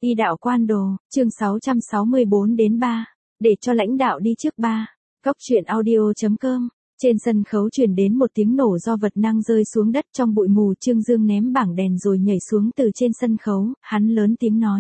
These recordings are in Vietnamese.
Y đạo quan đồ, chương 664-3, để cho lãnh đạo đi trước 3. Góc truyện audio.com. Trên sân khấu truyền đến một tiếng nổ do vật năng rơi xuống đất trong bụi mù. Trương Dương ném bảng đèn rồi nhảy xuống từ trên sân khấu, hắn lớn tiếng nói.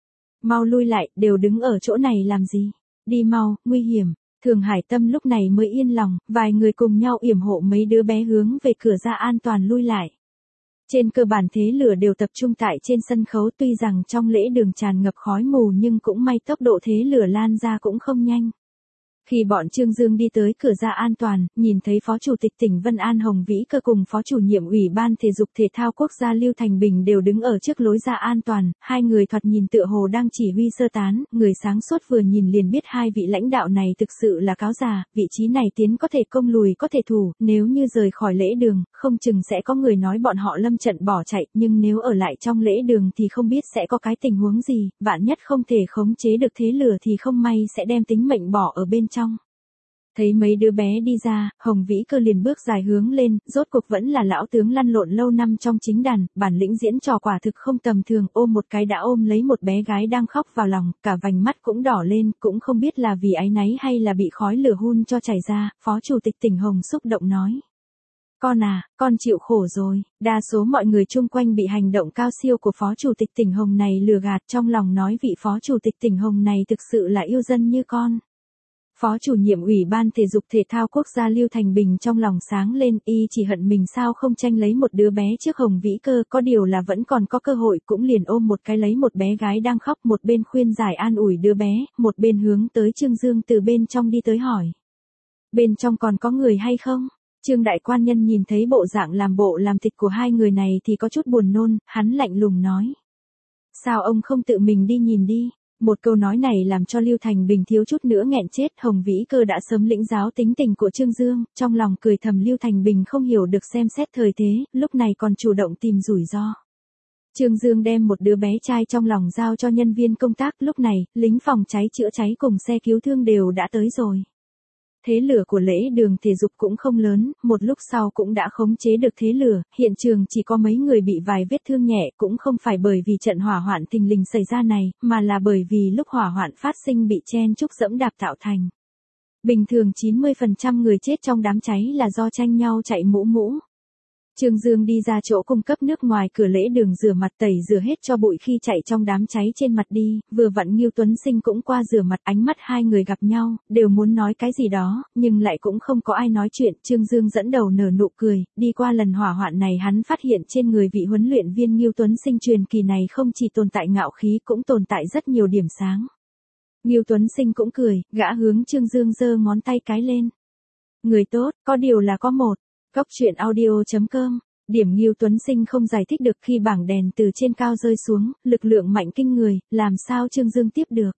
Mau lui lại, đều đứng ở chỗ này làm gì? Đi mau, nguy hiểm. Thường Hải Tâm lúc này mới yên lòng, vài người cùng nhau yểm hộ mấy đứa bé hướng về cửa ra an toàn lui lại. Trên cơ bản thế lửa đều tập trung tại trên sân khấu, tuy rằng trong lễ đường tràn ngập khói mù nhưng cũng may tốc độ thế lửa lan ra cũng không nhanh. Khi bọn Trương Dương đi tới cửa ra an toàn, nhìn thấy Phó Chủ tịch tỉnh Vân An Hồng Vĩ Cơ cùng Phó Chủ nhiệm Ủy ban Thể dục Thể thao Quốc gia Lưu Thành Bình đều đứng ở trước lối ra an toàn, hai người thoạt nhìn tựa hồ đang chỉ huy sơ tán, người sáng suốt vừa nhìn liền biết hai vị lãnh đạo này thực sự là cáo già, vị trí này tiến có thể công lùi có thể thủ, nếu như rời khỏi lễ đường, không chừng sẽ có người nói bọn họ lâm trận bỏ chạy, nhưng nếu ở lại trong lễ đường thì không biết sẽ có cái tình huống gì, vạn nhất không thể khống chế được thế lửa thì không may sẽ đem tính mệnh bỏ ở bên trong. Thấy mấy đứa bé đi ra, Hồng Vĩ Cơ liền bước dài hướng lên, rốt cuộc vẫn là lão tướng lăn lộn lâu năm trong chính đàn, bản lĩnh diễn trò quả thực không tầm thường, ôm một cái đã ôm lấy một bé gái đang khóc vào lòng, cả vành mắt cũng đỏ lên, cũng không biết là vì áy náy hay là bị khói lửa hun cho chảy ra. Phó Chủ tịch tỉnh Hồng xúc động nói. Con à, con chịu khổ rồi. Đa số mọi người chung quanh bị hành động cao siêu của Phó Chủ tịch tỉnh Hồng này lừa gạt, trong lòng nói vị Phó Chủ tịch tỉnh Hồng này thực sự là yêu dân như con. Phó chủ nhiệm Ủy ban Thể dục Thể thao Quốc gia Lưu Thành Bình trong lòng sáng lên, y chỉ hận mình sao không tranh lấy một đứa bé trước Hồng Vĩ Cơ, có điều là vẫn còn có cơ hội, cũng liền ôm một cái lấy một bé gái đang khóc, một bên khuyên giải an ủi đứa bé, một bên hướng tới Trương Dương từ bên trong đi tới hỏi. Bên trong còn có người hay không? Trương đại quan nhân nhìn thấy bộ dạng làm bộ làm tịch của hai người này thì có chút buồn nôn, hắn lạnh lùng nói. Sao ông không tự mình đi nhìn đi? Một câu nói này làm cho Lưu Thành Bình thiếu chút nữa nghẹn chết. Hồng Vĩ Cơ đã sớm lĩnh giáo tính tình của Trương Dương, trong lòng cười thầm Lưu Thành Bình không hiểu được xem xét thời thế, lúc này còn chủ động tìm rủi ro. Trương Dương đem một đứa bé trai trong lòng giao cho nhân viên công tác, lúc này, lính phòng cháy chữa cháy cùng xe cứu thương đều đã tới rồi. Thế lửa của lễ đường thể dục cũng không lớn, một lúc sau cũng đã khống chế được thế lửa, hiện trường chỉ có mấy người bị vài vết thương nhẹ, cũng không phải bởi vì trận hỏa hoạn thình lình xảy ra này, mà là bởi vì lúc hỏa hoạn phát sinh bị chen chúc dẫm đạp tạo thành. Bình thường 90% người chết trong đám cháy là do tranh nhau chạy mũ. Trương Dương đi ra chỗ cung cấp nước ngoài cửa lễ đường rửa mặt tẩy rửa hết cho bụi khi chạy trong đám cháy trên mặt đi, vừa vặn Ngưu Tuấn Sinh cũng qua rửa mặt, ánh mắt hai người gặp nhau, đều muốn nói cái gì đó, nhưng lại cũng không có ai nói chuyện. Trương Dương dẫn đầu nở nụ cười, đi qua lần hỏa hoạn này hắn phát hiện trên người vị huấn luyện viên Ngưu Tuấn Sinh truyền kỳ này không chỉ tồn tại ngạo khí cũng tồn tại rất nhiều điểm sáng. Ngưu Tuấn Sinh cũng cười, gã hướng Trương Dương giơ ngón tay cái lên. Người tốt, có điều là có một. Góc truyện audio.com. Điểm Ngưu Tuấn Sinh không giải thích được khi bảng đèn từ trên cao rơi xuống, lực lượng mạnh kinh người, làm sao Trương Dương tiếp được.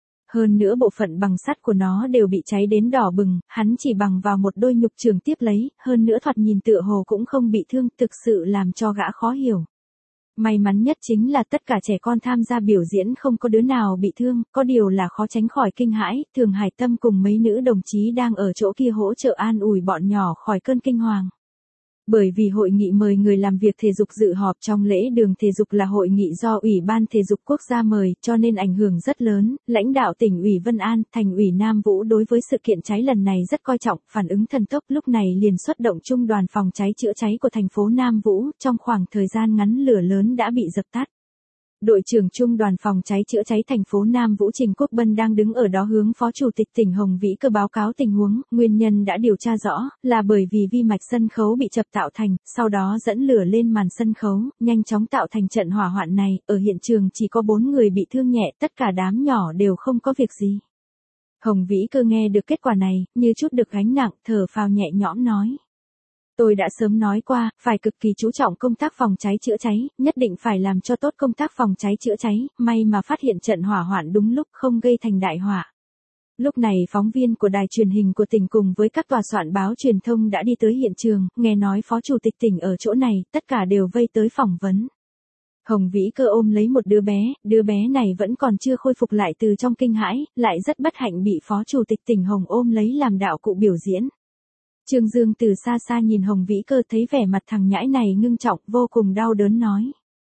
Hơn nữa bộ phận bằng sắt của nó đều bị cháy đến đỏ bừng, hắn chỉ bằng vào một đôi nhục trường tiếp lấy, hơn nữa thoạt nhìn tựa hồ cũng không bị thương, thực sự làm cho gã khó hiểu. May mắn nhất chính là tất cả trẻ con tham gia biểu diễn không có đứa nào bị thương, có điều là khó tránh khỏi kinh hãi. Thường Hải Tâm cùng mấy nữ đồng chí đang ở chỗ kia hỗ trợ an ủi bọn nhỏ khỏi cơn kinh hoàng. Bởi vì hội nghị mời người làm việc thể dục dự họp trong lễ đường thể dục là hội nghị do Ủy ban Thể dục Quốc gia mời, cho nên ảnh hưởng rất lớn. Lãnh đạo tỉnh ủy Vân An, thành ủy Nam Vũ đối với sự kiện cháy lần này rất coi trọng, phản ứng thần tốc, lúc này liền xuất động trung đoàn phòng cháy chữa cháy của thành phố Nam Vũ, trong khoảng thời gian ngắn lửa lớn đã bị dập tắt. Đội trưởng trung đoàn phòng cháy chữa cháy thành phố Nam Vũ Trình Quốc Bân đang đứng ở đó hướng Phó Chủ tịch tỉnh Hồng Vĩ Cơ báo cáo tình huống, nguyên nhân đã điều tra rõ, là bởi vì vi mạch sân khấu bị chập tạo thành, sau đó dẫn lửa lên màn sân khấu, nhanh chóng tạo thành trận hỏa hoạn này, ở hiện trường chỉ có 4 người bị thương nhẹ, tất cả đám nhỏ đều không có việc gì. Hồng Vĩ Cơ nghe được kết quả này, như chút được gánh nặng, thở phào nhẹ nhõm nói. Tôi đã sớm nói qua, phải cực kỳ chú trọng công tác phòng cháy chữa cháy, nhất định phải làm cho tốt công tác phòng cháy chữa cháy, may mà phát hiện trận hỏa hoạn đúng lúc không gây thành đại hỏa. Lúc này phóng viên của đài truyền hình của tỉnh cùng với các tòa soạn báo truyền thông đã đi tới hiện trường, nghe nói Phó Chủ tịch tỉnh ở chỗ này, tất cả đều vây tới phỏng vấn. Hồng Vĩ Cơ ôm lấy một đứa bé này vẫn còn chưa khôi phục lại từ trong kinh hãi, lại rất bất hạnh bị Phó Chủ tịch tỉnh Hồng ôm lấy làm đạo cụ biểu diễn. Trương Dương từ xa xa nhìn Hồng Vĩ Cơ thấy vẻ mặt thằng nhãi này ngưng trọng vô cùng đau đớn nói.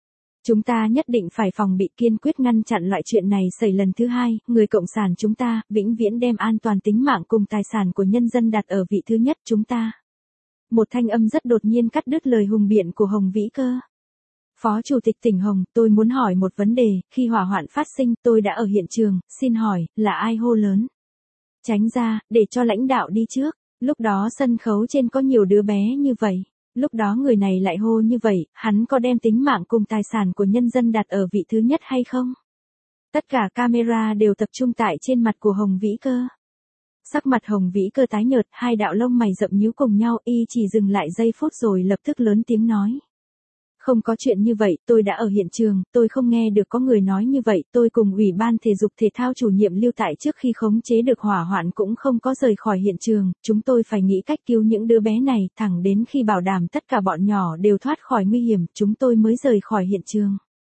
Chúng ta nhất định phải phòng bị, kiên quyết ngăn chặn loại chuyện này xảy lần thứ hai, người cộng sản chúng ta, vĩnh viễn đem an toàn tính mạng cùng tài sản của nhân dân đặt ở vị thứ nhất chúng ta. Một thanh âm rất đột nhiên cắt đứt lời hùng biện của Hồng Vĩ Cơ. Phó Chủ tịch tỉnh Hồng, tôi muốn hỏi một vấn đề, khi hỏa hoạn phát sinh tôi đã ở hiện trường, xin hỏi, là ai hô lớn? Tránh ra, để cho lãnh đạo đi trước. Lúc đó sân khấu trên có nhiều đứa bé như vậy. Lúc đó người này lại hô như vậy, hắn có đem tính mạng cùng tài sản của nhân dân đặt ở vị thứ nhất hay không? Tất cả camera đều tập trung tại trên mặt của Hồng Vĩ Cơ. Sắc mặt Hồng Vĩ Cơ tái nhợt, hai đạo lông mày rậm nhíu cùng nhau, y chỉ dừng lại giây phút rồi lập tức lớn tiếng nói. Không có chuyện như vậy, tôi đã ở hiện trường, tôi không nghe được có người nói như vậy, tôi cùng Ủy ban Thể dục Thể thao chủ nhiệm Lưu tại trước khi khống chế được hỏa hoạn cũng không có rời khỏi hiện trường, chúng tôi phải nghĩ cách cứu những đứa bé này, thẳng đến khi bảo đảm tất cả bọn nhỏ đều thoát khỏi nguy hiểm, chúng tôi mới rời khỏi hiện trường.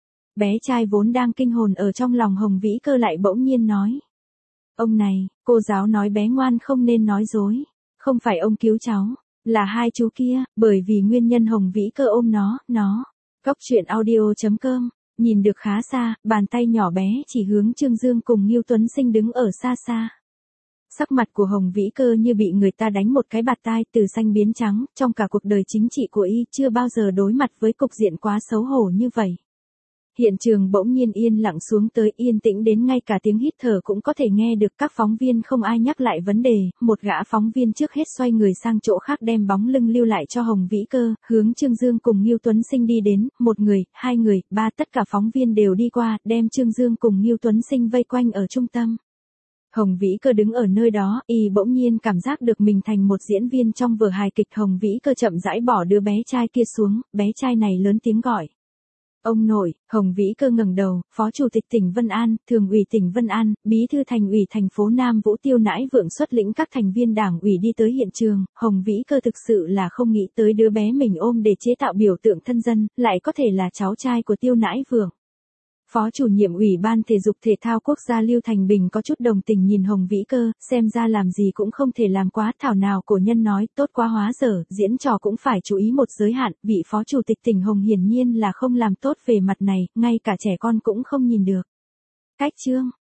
Bé trai vốn đang kinh hồn ở trong lòng Hồng Vĩ Cơ lại bỗng nhiên nói. Ông này, cô giáo nói bé ngoan không nên nói dối, không phải ông cứu cháu. Là hai chú kia, bởi vì nguyên nhân Hồng Vĩ Cơ ôm nó. Cóc truyện audio.com, nhìn được khá xa, bàn tay nhỏ bé chỉ hướng Trương Dương cùng Ngưu Tuấn Sinh đứng ở xa xa. Sắc mặt của Hồng Vĩ Cơ như bị người ta đánh một cái bạt tai, từ xanh biến trắng, trong cả cuộc đời chính trị của y chưa bao giờ đối mặt với cục diện quá xấu hổ như vậy. Hiện trường bỗng nhiên yên lặng xuống tới, yên tĩnh đến ngay cả tiếng hít thở cũng có thể nghe được. Các phóng viên không ai nhắc lại vấn đề, một gã phóng viên trước hết xoay người sang chỗ khác đem bóng lưng lưu lại cho Hồng Vĩ Cơ, hướng Trương Dương cùng Ngưu Tuấn Sinh đi đến, một người, hai người, ba, tất cả phóng viên đều đi qua, đem Trương Dương cùng Ngưu Tuấn Sinh vây quanh ở trung tâm. Hồng Vĩ Cơ đứng ở nơi đó, y bỗng nhiên cảm giác được mình thành một diễn viên trong vở hài kịch. Hồng Vĩ Cơ chậm rãi bỏ đứa bé trai kia xuống, bé trai này lớn tiếng gọi. Ông nội. Hồng Vĩ Cơ ngẩng đầu, Phó Chủ tịch tỉnh Vân An, Thường ủy tỉnh Vân An, Bí thư Thành ủy thành phố Nam Vũ Tiêu Nãi Vượng xuất lĩnh các thành viên đảng ủy đi tới hiện trường. Hồng Vĩ Cơ thực sự là không nghĩ tới đứa bé mình ôm để chế tạo biểu tượng thân dân, lại có thể là cháu trai của Tiêu Nãi Vượng. Phó chủ nhiệm Ủy ban Thể dục Thể thao Quốc gia Lưu Thành Bình có chút đồng tình nhìn Hồng Vĩ Cơ, xem ra làm gì cũng không thể làm quá, thảo nào cổ nhân nói, tốt quá hóa dở, diễn trò cũng phải chú ý một giới hạn, vị Phó Chủ tịch tỉnh Hồng hiển nhiên là không làm tốt về mặt này, ngay cả trẻ con cũng không nhìn được. Cách chương